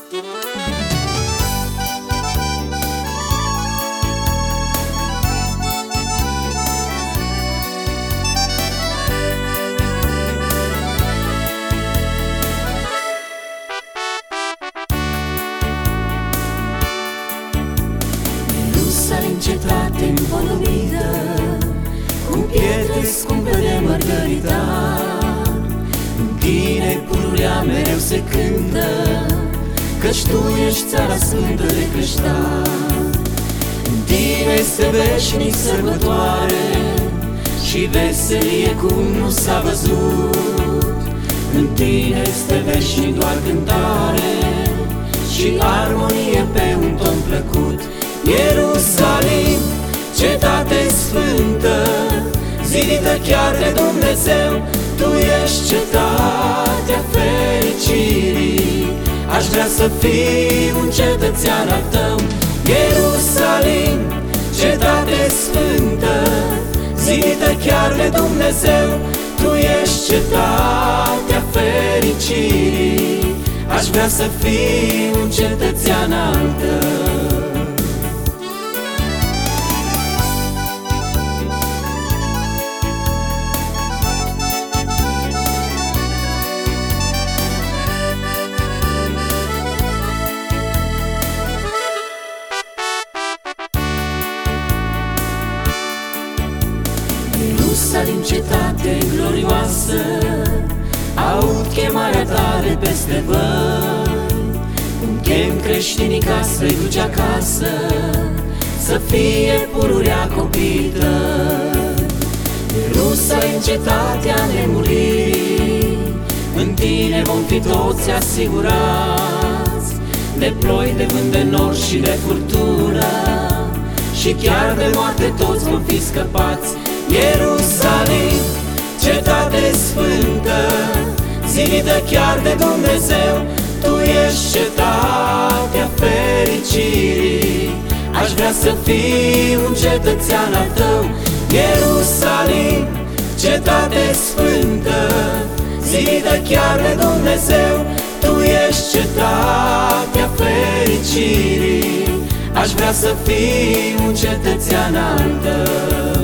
Ierusalim, cetate împolubită, cu pietre scumpe de mărgăritar, în tine pururea mereu se cântă, căci tu ești țara sfântă de creștar. În tine este veșnic sărbătoare și veselie cum nu s-a văzut. În tine este veșnic doar cântare și armonie pe un ton plăcut. Ierusalim, cetate sfântă, zidită chiar de Dumnezeu, tu ești cetatea fericirii. Aș vrea să fiu un cetățean al tău. Ierusalim, cetate sfântă, zidită chiar de Dumnezeu, tu ești cetatea fericirii. Aș vrea să fiu un cetățean al tău. Ierusalim, cetate glorioasă, aud chemarea ta de peste văi, cum chem creștinii ca să-i duci acasă, să fie pururea copiii tăi. Ierusalim, cetatea nemuririi, în tine vom fi toți asigurați, de ploi, de vânt, de nor și de furtună, și chiar de moarte toți vom fi scăpați. Ierusalim, cetate sfântă, zidită chiar de Dumnezeu, tu ești cetatea fericirii. Aș vrea să fiu un cetățean al tău. Ierusalim, cetate sfântă, zidită chiar de Dumnezeu, tu ești cetatea fericirii. Aș vrea să fiu un cetățean al tău.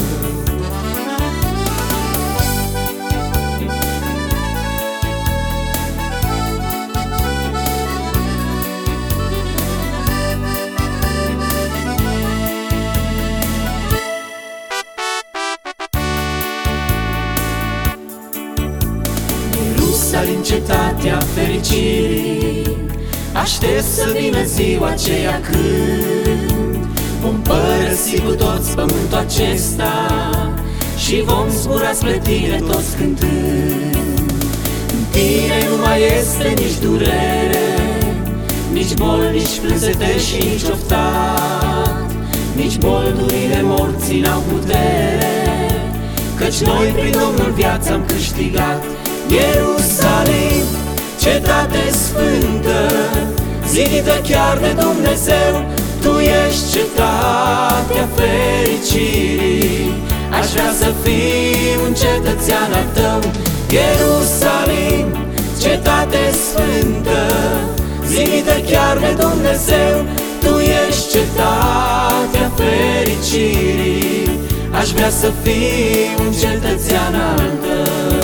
Ierusalim, cetatea fericirii, aștept să vină ziua aceea când vom părăsi cu toți pământul acesta și vom zbura spre tine toți cântând. În tine nu mai este nici durere, nici boli, nici plânsete și nici oftat, nici boldurile morții n-au putere, căci noi prin Domnul viața am câștigat. Ierusalim, cetate sfântă, zidită chiar de Dumnezeu, tu ești cetatea fericirii. Aș vrea să fiu un cetățean al tău. Ierusalim, cetate sfântă, zidită chiar de Dumnezeu, tu ești cetatea fericirii. Aș vrea să fiu un cetățean al tău.